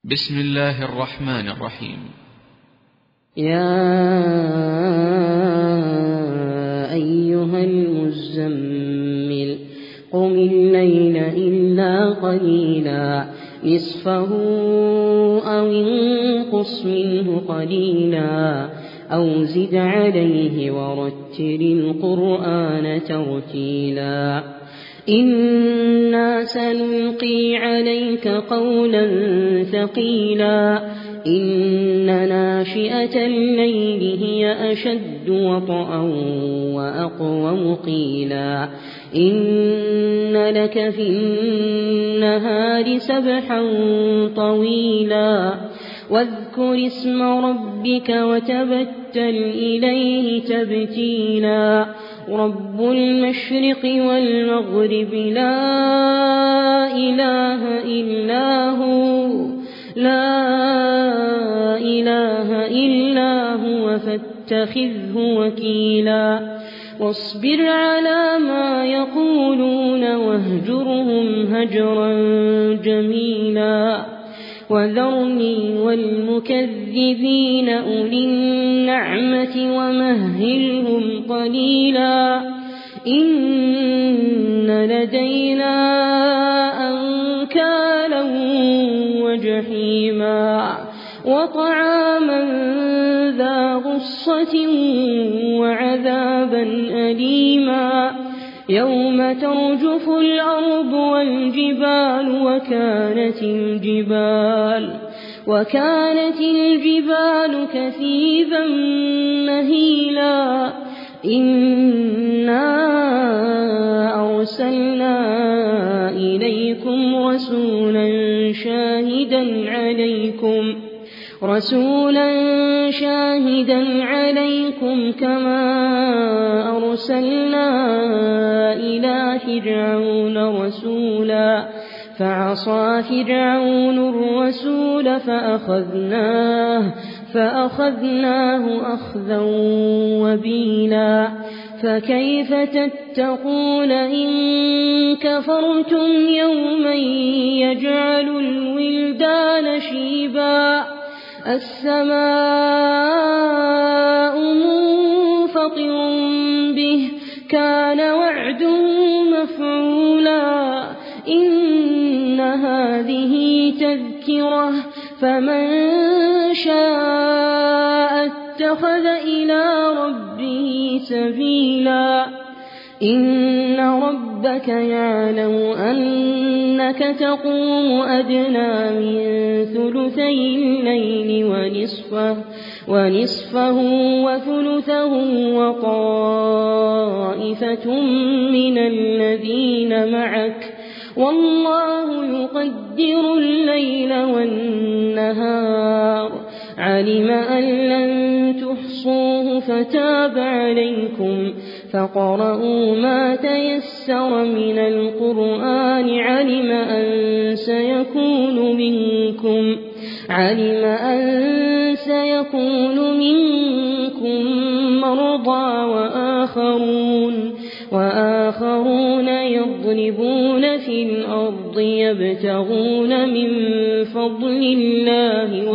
بسم الله الرحمن الرحيم. يا أيها المزمل قم الليل إلا قليلا نصفه أو انقص منه قليلا أو زد عليه ورتل القرآن ترتيلا إنا سنلقي عليك قولا ثقيلا إن ناشئة الليل هي أشد وطئا وأقوم قيلا إن لك في النهار سبحا طويلا واذكر اسم ربك وتبتل إليه تبتيلا رب المشرق والمغرب لا إله إلا هو فاتخذه وكيلا واصبر على ما يقولون واهجرهم هجرا جميلا وذرني والمكذبين أولي النعمة ومهلهم قليلا إن لدينا أنكالا وجحيما وطعاما ذا غصة وعذابا أليما يوم ترجف الأرض والجبال وكانت الجبال كثيبا مهيلا إنا أرسلنا إليكم رسولا شاهدا عليكم كما أرسلنا إلى فرعون رسولا فعصى فرعون الرسول فأخذناه أخذا وبيلا فكيف تتقون إن كفرتم يوما يجعل الولدان شيبا السماء منفطر به كان وعده مفعولا إن هذه تذكرة فمن شاء اتخذ إلى ربه سبيلا إن ربك يعلم أنك تقوم أدنى من ثلثي الليل ونصفه وثلثه وطائفة من الذين معك والله يقدر الليل والنهار علم أن لن تحصوه فتاب عليكم فقرؤوا ما تيسر من القرآن علم أن سيكون منكم مرضى وآخرون يضربون في الأرض يبتغون من فضل الله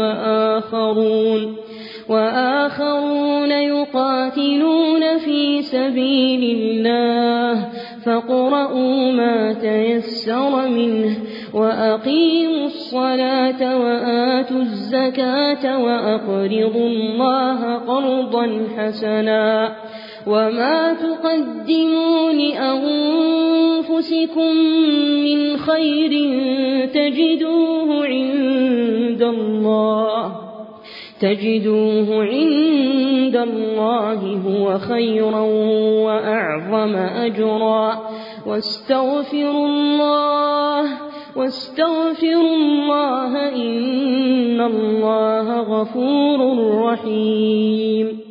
وآخرون يقاتلون في سبيل الله فاقرؤوا ما تيسر منه وأقيموا الصلاة وآتوا الزكاة وأقرضوا الله قرضا حسنا وما تقدموا لأنفسكم من خير تجدوه عند الله هو خيرا وأعظم أجرا واستغفروا الله إن الله غفور رحيم.